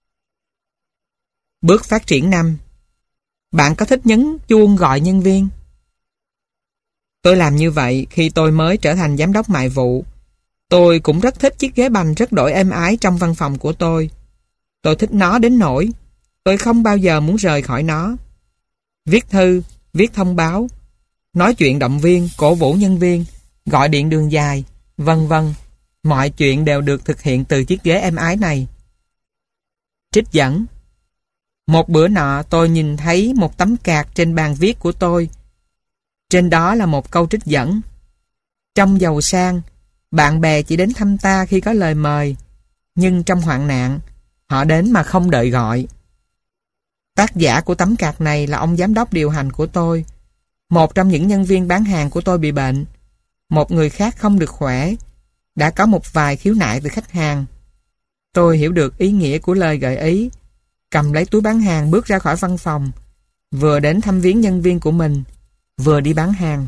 Bước phát triển năm. Bạn có thích nhấn chuông gọi nhân viên? Tôi làm như vậy khi tôi mới trở thành giám đốc mại vụ. Tôi cũng rất thích chiếc ghế bành rất đổi êm ái trong văn phòng của tôi. Tôi thích nó đến nỗi tôi không bao giờ muốn rời khỏi nó. Viết thư, viết thông báo, nói chuyện động viên, cổ vũ nhân viên, gọi điện đường dài, vân vân. Mọi chuyện đều được thực hiện từ chiếc ghế êm ái này. Trích dẫn. Một bữa nọ tôi nhìn thấy một tấm card trên bàn viết của tôi. Trên đó là một câu trích dẫn: "Trong giàu sang, bạn bè chỉ đến thăm ta khi có lời mời, nhưng trong hoạn nạn, họ đến mà không đợi gọi." Tác giả của tấm card này là ông giám đốc điều hành của tôi. Một trong những nhân viên bán hàng của tôi bị bệnh. Một người khác không được khỏe. Đã có một vài khiếu nại từ khách hàng. Tôi hiểu được ý nghĩa của lời gợi ý. Cầm lấy túi bán hàng bước ra khỏi văn phòng. Vừa đến thăm viếng nhân viên của mình, vừa đi bán hàng.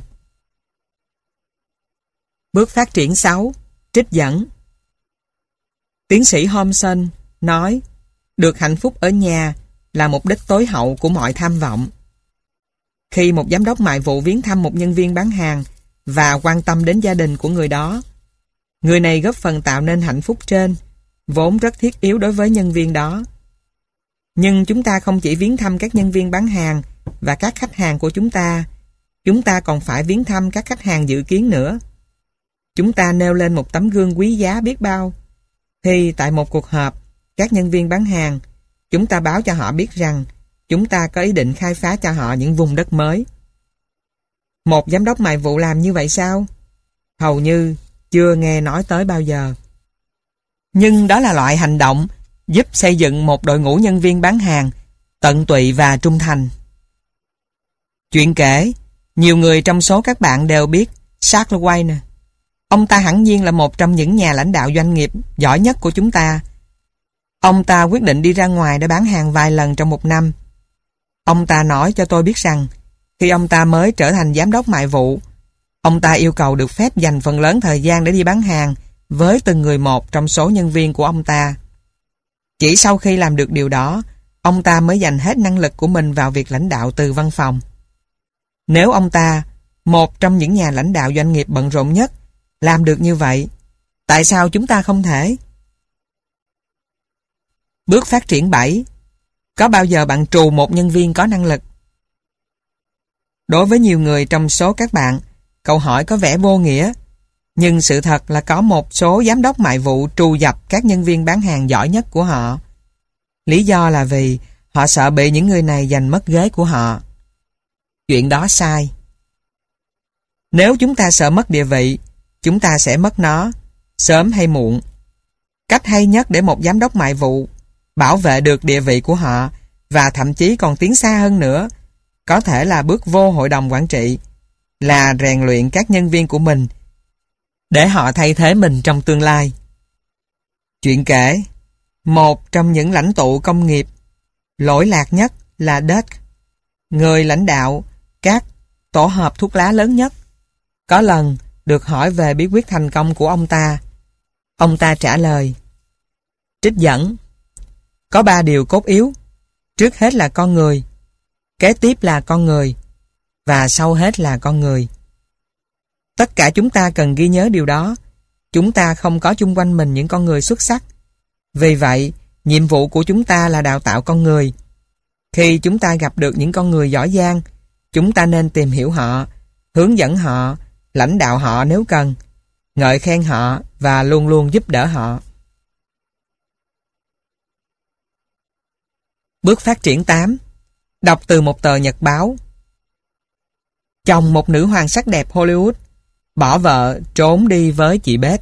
Bước phát triển sáu. Trích dẫn. Tiến sĩ Homson nói, được hạnh phúc ở nhà là mục đích tối hậu của mọi tham vọng. Khi một giám đốc mại vụ viếng thăm một nhân viên bán hàng và quan tâm đến gia đình của người đó, người này góp phần tạo nên hạnh phúc trên, vốn rất thiết yếu đối với nhân viên đó. Nhưng chúng ta không chỉ viếng thăm các nhân viên bán hàng và các khách hàng của chúng ta, chúng ta còn phải viếng thăm các khách hàng dự kiến nữa. Chúng ta nêu lên một tấm gương quý giá biết bao. Thì tại một cuộc họp, các nhân viên bán hàng, chúng ta báo cho họ biết rằng chúng ta có ý định khai phá cho họ những vùng đất mới. Một giám đốc mại vụ làm như vậy sao? Hầu như chưa nghe nói tới bao giờ. Nhưng đó là loại hành động giúp xây dựng một đội ngũ nhân viên bán hàng tận tụy và trung thành. Chuyện kể, nhiều người trong số các bạn đều biết Charles Wayne. Ông ta hẳn nhiên là một trong những nhà lãnh đạo doanh nghiệp giỏi nhất của chúng ta. Ông ta quyết định đi ra ngoài để bán hàng vài lần trong một năm. Ông ta nói cho tôi biết rằng khi ông ta mới trở thành giám đốc mại vụ, ông ta yêu cầu được phép dành phần lớn thời gian để đi bán hàng với từng người một trong số nhân viên của ông ta. Chỉ sau khi làm được điều đó, ông ta mới dành hết năng lực của mình vào việc lãnh đạo từ văn phòng. Nếu ông ta, một trong những nhà lãnh đạo doanh nghiệp bận rộn nhất, làm được như vậy, tại sao chúng ta không thể? Bước phát triển bảy. Có bao giờ bạn trù một nhân viên có năng lực? Đối với nhiều người trong số các bạn, câu hỏi có vẻ vô nghĩa, nhưng sự thật là có một số giám đốc mại vụ trù dập các nhân viên bán hàng giỏi nhất của họ. Lý do là vì họ sợ bị những người này giành mất ghế của họ. Chuyện đó sai. Nếu chúng ta sợ mất địa vị, chúng ta sẽ mất nó, sớm hay muộn. Cách hay nhất để một giám đốc mại vụ bảo vệ được địa vị của họ và thậm chí còn tiến xa hơn nữa, có thể là bước vô hội đồng quản trị, là rèn luyện các nhân viên của mình để họ thay thế mình trong tương lai. Chuyện kể, một trong những lãnh tụ công nghiệp lỗi lạc nhất là Dutch, người lãnh đạo các tổ hợp thuốc lá lớn nhất. Có lần được hỏi về bí quyết thành công của ông ta. Ông ta trả lời, trích dẫn, có ba điều cốt yếu. Trước hết là con người, kế tiếp là con người, và sau hết là con người. Tất cả chúng ta cần ghi nhớ điều đó. Chúng ta không có chung quanh mình những con người xuất sắc. Vì vậy, nhiệm vụ của chúng ta là đào tạo con người. Khi chúng ta gặp được những con người giỏi giang, chúng ta nên tìm hiểu họ, hướng dẫn họ, lãnh đạo họ nếu cần, ngợi khen họ và luôn luôn giúp đỡ họ. Bước phát triển tám. Đọc từ một tờ nhật báo. Chồng một nữ hoàng sắc đẹp Hollywood bỏ vợ trốn đi với chị bếp.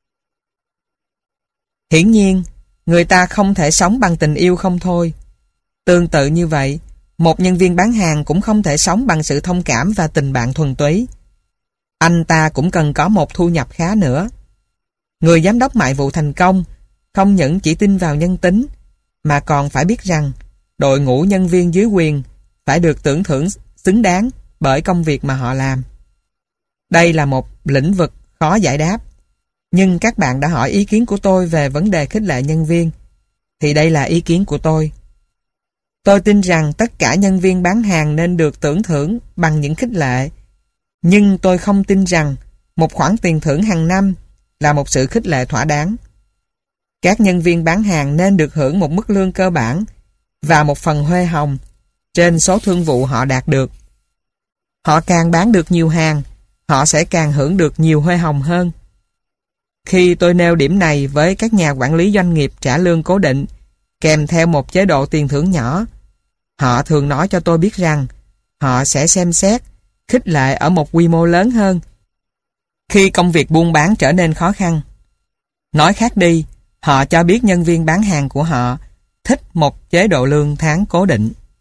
Hiển nhiên, người ta không thể sống bằng tình yêu không thôi. Tương tự như vậy, một nhân viên bán hàng cũng không thể sống bằng sự thông cảm và tình bạn thuần túy. Anh ta cũng cần có một thu nhập khá nữa. Người giám đốc mại vụ thành công không những chỉ tin vào nhân tính, mà còn phải biết rằng đội ngũ nhân viên dưới quyền phải được tưởng thưởng xứng đáng bởi công việc mà họ làm. Đây là một lĩnh vực khó giải đáp, nhưng các bạn đã hỏi ý kiến của tôi về vấn đề khích lệ nhân viên, thì đây là ý kiến của tôi. Tôi tin rằng tất cả nhân viên bán hàng nên được tưởng thưởng bằng những khích lệ, nhưng tôi không tin rằng một khoản tiền thưởng hàng năm là một sự khích lệ thỏa đáng. Các nhân viên bán hàng nên được hưởng một mức lương cơ bản và một phần huê hồng trên số thương vụ họ đạt được. Họ càng bán được nhiều hàng, họ sẽ càng hưởng được nhiều huê hồng hơn. Khi tôi nêu điểm này với các nhà quản lý doanh nghiệp trả lương cố định kèm theo một chế độ tiền thưởng nhỏ, họ thường nói cho tôi biết rằng họ sẽ xem xét khích lệ ở một quy mô lớn hơn khi công việc buôn bán trở nên khó khăn. Nói khác đi, họ cho biết nhân viên bán hàng của họ thích một chế độ lương tháng cố định.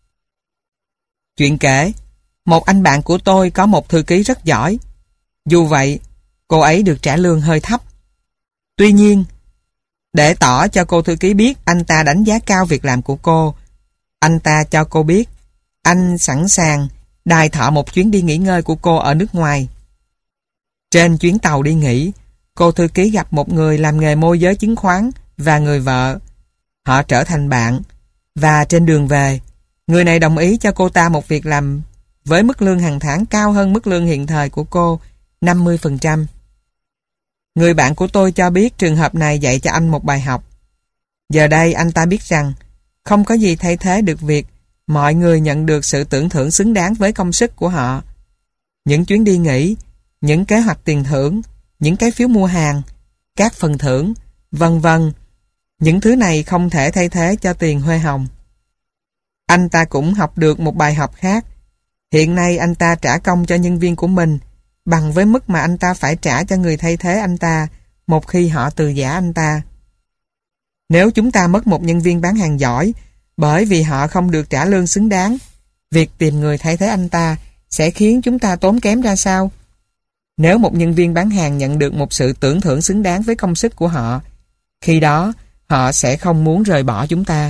Chuyện kể, một anh bạn của tôi có một thư ký rất giỏi. Dù vậy, cô ấy được trả lương hơi thấp. Tuy nhiên, để tỏ cho cô thư ký biết anh ta đánh giá cao việc làm của cô, anh ta cho cô biết anh sẵn sàng đài thọ một chuyến đi nghỉ ngơi của cô ở nước ngoài. Trên chuyến tàu đi nghỉ, cô thư ký gặp một người làm nghề môi giới chứng khoán và người vợ. Họ trở thành bạn, và trên đường về, người này đồng ý cho cô ta một việc làm với mức lương hàng tháng cao hơn mức lương hiện thời của cô năm mươi phần trăm. Người bạn của tôi cho biết trường hợp này dạy cho anh một bài học. Giờ đây anh ta biết rằng không có gì thay thế được việc mọi người nhận được sự tưởng thưởng xứng đáng với công sức của họ. Những chuyến đi nghỉ, những kế hoạch tiền thưởng, những cái phiếu mua hàng, các phần thưởng, vân vân. Những thứ này không thể thay thế cho tiền huê hồng. Anh ta cũng học được một bài học khác. Hiện nay anh ta trả công cho nhân viên của mình bằng với mức mà anh ta phải trả cho người thay thế anh ta một khi họ từ giã anh ta. Nếu chúng ta mất một nhân viên bán hàng giỏi bởi vì họ không được trả lương xứng đáng, việc tìm người thay thế anh ta sẽ khiến chúng ta tốn kém ra sao? Nếu một nhân viên bán hàng nhận được một sự tưởng thưởng xứng đáng với công sức của họ, khi đó họ sẽ không muốn rời bỏ chúng ta.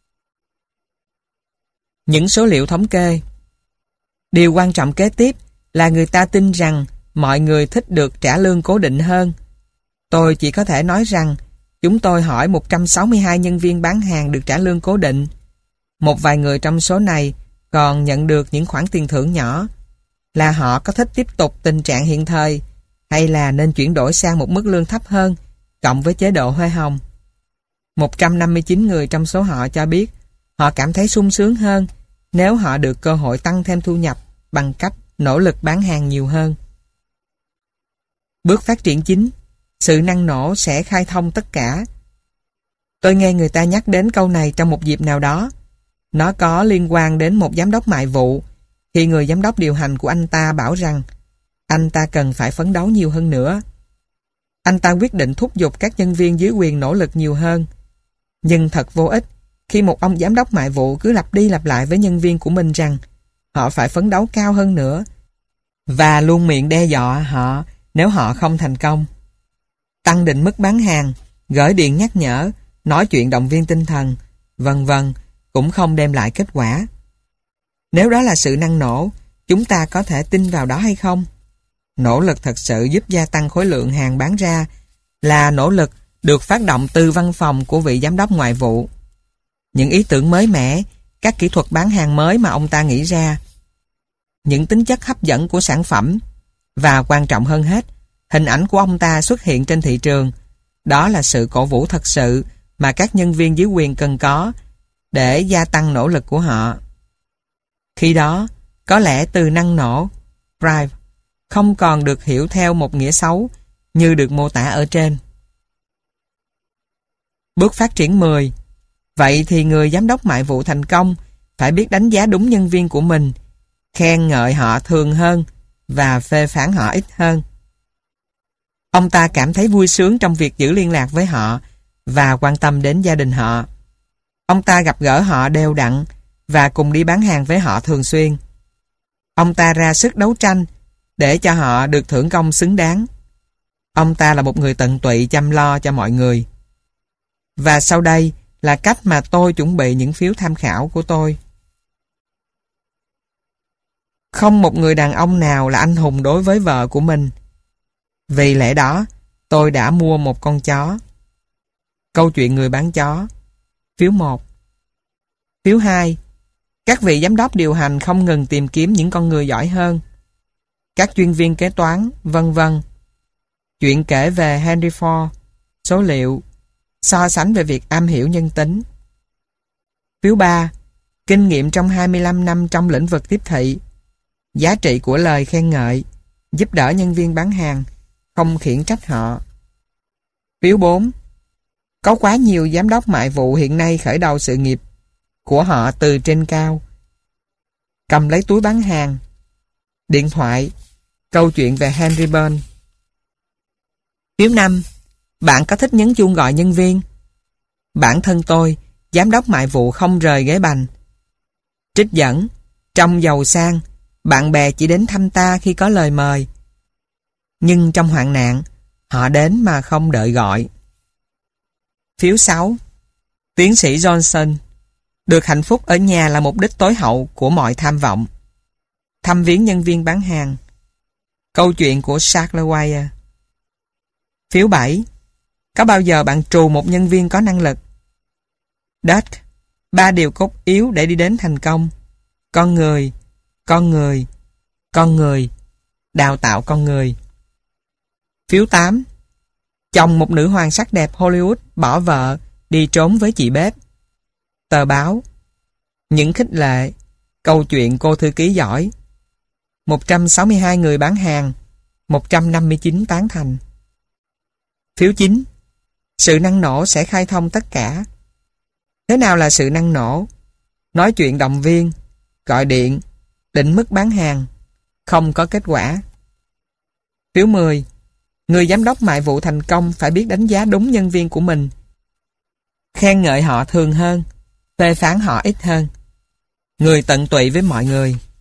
Những số liệu thống kê. Điều quan trọng kế tiếp là người ta tin rằng mọi người thích được trả lương cố định hơn. Tôi chỉ có thể nói rằng chúng tôi hỏi một trăm sáu mươi hai nhân viên bán hàng được trả lương cố định. Một vài người trong số này còn nhận được những khoản tiền thưởng nhỏ. Là họ có thích tiếp tục tình trạng hiện thời hay là nên chuyển đổi sang một mức lương thấp hơn cộng với chế độ hoa hồng. một trăm năm mươi chín người trong số họ cho biết họ cảm thấy sung sướng hơn nếu họ được cơ hội tăng thêm thu nhập bằng cách nỗ lực bán hàng nhiều hơn. Bước phát triển chính, sự năng nổ sẽ khai thông tất cả. Tôi nghe người ta nhắc đến câu này trong một dịp nào đó. Nó có liên quan đến một giám đốc mại vụ, khi người giám đốc điều hành của anh ta bảo rằng anh ta cần phải phấn đấu nhiều hơn nữa. Anh ta quyết định thúc giục các nhân viên dưới quyền nỗ lực nhiều hơn. Nhưng thật vô ích khi một ông giám đốc mại vụ cứ lặp đi lặp lại với nhân viên của mình rằng họ phải phấn đấu cao hơn nữa và luôn miệng đe dọa họ nếu họ không thành công. Tăng định mức bán hàng, gửi điện nhắc nhở, nói chuyện động viên tinh thần, vân vân cũng không đem lại kết quả. Nếu đó là sự năng nổ, chúng ta có thể tin vào đó hay không? Nỗ lực thật sự giúp gia tăng khối lượng hàng bán ra là nỗ lực được phát động từ văn phòng của vị giám đốc ngoại vụ. Những ý tưởng mới mẻ, các kỹ thuật bán hàng mới mà ông ta nghĩ ra, những tính chất hấp dẫn của sản phẩm và quan trọng hơn hết, hình ảnh của ông ta xuất hiện trên thị trường. Đó là sự cổ vũ thật sự mà các nhân viên dưới quyền cần có để gia tăng nỗ lực của họ. Khi đó, có lẽ từ năng nổ, drive, không còn được hiểu theo một nghĩa xấu như được mô tả ở trên. Bước phát triển mười. Vậy thì người giám đốc mại vụ thành công phải biết đánh giá đúng nhân viên của mình, khen ngợi họ thường hơn và phê phán họ ít hơn. Ông ta cảm thấy vui sướng trong việc giữ liên lạc với họ và quan tâm đến gia đình họ. Ông ta gặp gỡ họ đều đặn và cùng đi bán hàng với họ thường xuyên. Ông ta ra sức đấu tranh để cho họ được thưởng công xứng đáng. Ông ta là một người tận tụy chăm lo cho mọi người. Và sau đây là cách mà tôi chuẩn bị những phiếu tham khảo của tôi. Không một người đàn ông nào là anh hùng đối với vợ của mình. Vì lẽ đó, tôi đã mua một con chó. Câu chuyện người bán chó. Phiếu một. Phiếu hai. Các vị giám đốc điều hành không ngừng tìm kiếm những con người giỏi hơn. Các chuyên viên kế toán, vân vân. Chuyện kể về Henry Ford. Số liệu. So sánh về việc am hiểu nhân tính. Phiếu ba. Kinh nghiệm trong hai mươi lăm năm trong lĩnh vực tiếp thị. Giá trị của lời khen ngợi, giúp đỡ nhân viên bán hàng, không khiển trách họ. Phiếu bốn. Có quá nhiều giám đốc mại vụ hiện nay khởi đầu sự nghiệp của họ từ trên cao. Cầm lấy túi bán hàng. Điện thoại. Câu chuyện về Henry Burn. Phiếu năm. Bạn có thích nhấn chuông gọi nhân viên? Bản thân tôi, giám đốc mại vụ không rời ghế bành. Trích dẫn. Trong giàu sang, bạn bè chỉ đến thăm ta khi có lời mời. Nhưng trong hoạn nạn, họ đến mà không đợi gọi. Phiếu sáu. Tiến sĩ Johnson. Được hạnh phúc ở nhà là mục đích tối hậu của mọi tham vọng. Thăm viếng nhân viên bán hàng. Câu chuyện của Charles Wire. Phiếu bảy. Có bao giờ bạn trù một nhân viên có năng lực? Đất. Ba điều cốt yếu để đi đến thành công. Con người, con người, con người, đào tạo con người. Phiếu tám. Chồng một nữ hoàng sắc đẹp Hollywood bỏ vợ, đi trốn với chị bếp. Tờ báo. Những khích lệ. Câu chuyện cô thư ký giỏi. một trăm sáu mươi hai người bán hàng, một trăm năm mươi chín tán thành. Phiếu chín. Sự năng nổ sẽ khai thông tất cả. Thế nào là sự năng nổ? Nói chuyện động viên, gọi điện, định mức bán hàng, không có kết quả. Phiếu mười. Người giám đốc mại vụ thành công phải biết đánh giá đúng nhân viên của mình. Khen ngợi họ thường hơn, phê phán họ ít hơn. Người tận tụy với mọi người.